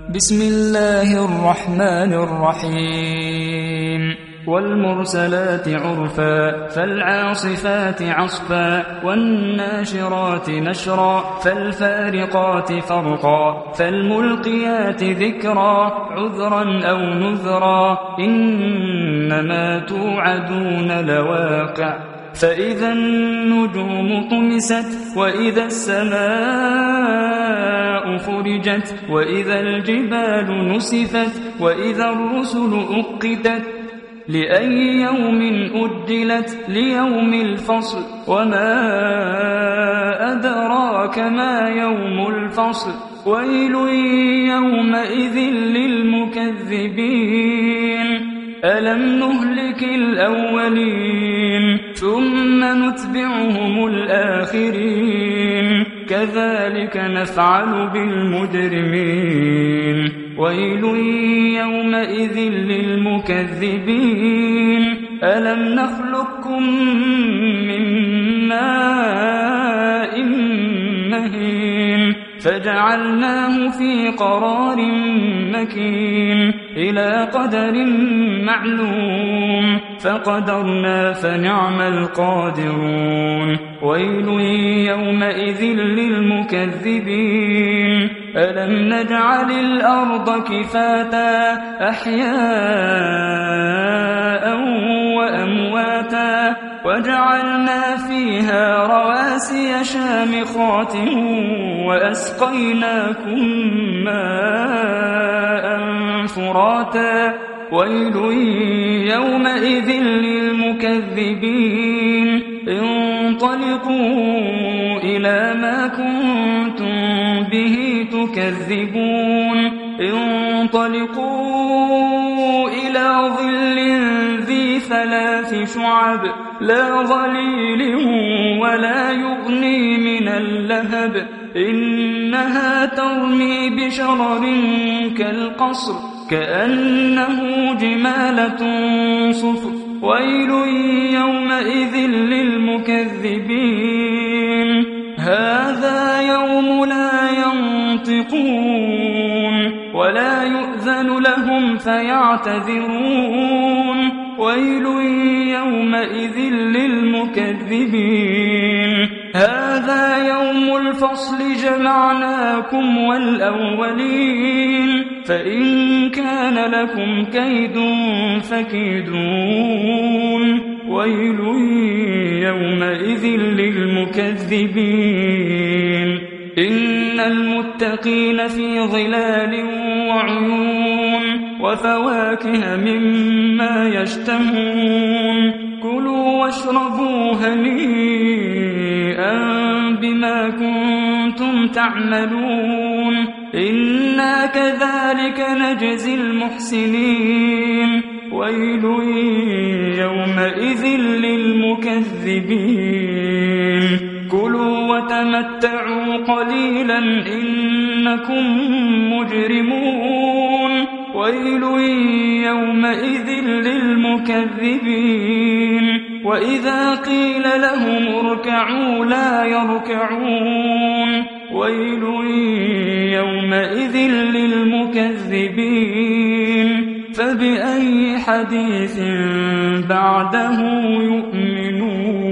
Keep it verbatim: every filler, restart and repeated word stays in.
بسم الله الرحمن الرحيم والمرسلات عرفا فالعاصفات عصفا والناشرات نشرا فالفارقات فرقا فالملقيات ذكرا عذرا أو نذرا إنما توعدون لواقع فإذا النجوم طمست وإذا السماء فرجت وإذا الجبال نسفت وإذا الرسل أقتت لأي يوم أجلت ليوم الفصل وما أدراك ما يوم الفصل ويل يومئذ للمكذبين ألم نهلك الأولين ثم نتبعهم الآخرين كذلك نفعل بالمجرمين ويل يومئذ للمكذبين ألم نخلقكم من ماء مهين فجعلناه في قرار مكين إلى قدر معلوم فقدرنا فنعم القادرون ويل يومئذ للمكذبين ألم نجعل الأرض كفاتا أحياء وأمواتا وجعلنا فيها رواسي شامخات وأسقيناكم ماء فراتا ويل يومئذ للمكذبين انطلقوا إلى ما كنتم به تكذبون انطلقوا إلى ظل ذي ثلاث شعب لا ظليل ولا يغني من اللهب إنها ترمي بشرر كالقصر كأنه جمالة صفر ويل يومئذ للمكذبين هذا يوم لا ينطقون ولا يؤذن لهم فيعتذرون ويل يومئذ للمكذبين هذا يوم الفصل جمعناكم والأولين فإن كان لكم كيد فكيدون ويل يومئذ للمكذبين إن المتقين في ظلال وعيون وفواكه مما يشتهون كلوا واشربوا هنيئا بما كنتم تعملون إنا كذلك نجزي المحسنين ويل يومئذ للمكذبين كلوا وتمتعوا قليلا إنكم مجرمون ويل يومئذ للمكذبين وإذا قيل لهم اركعوا لا يركعون ويل يومئذ للمكذبين فبأي حديث بعده يؤمنون.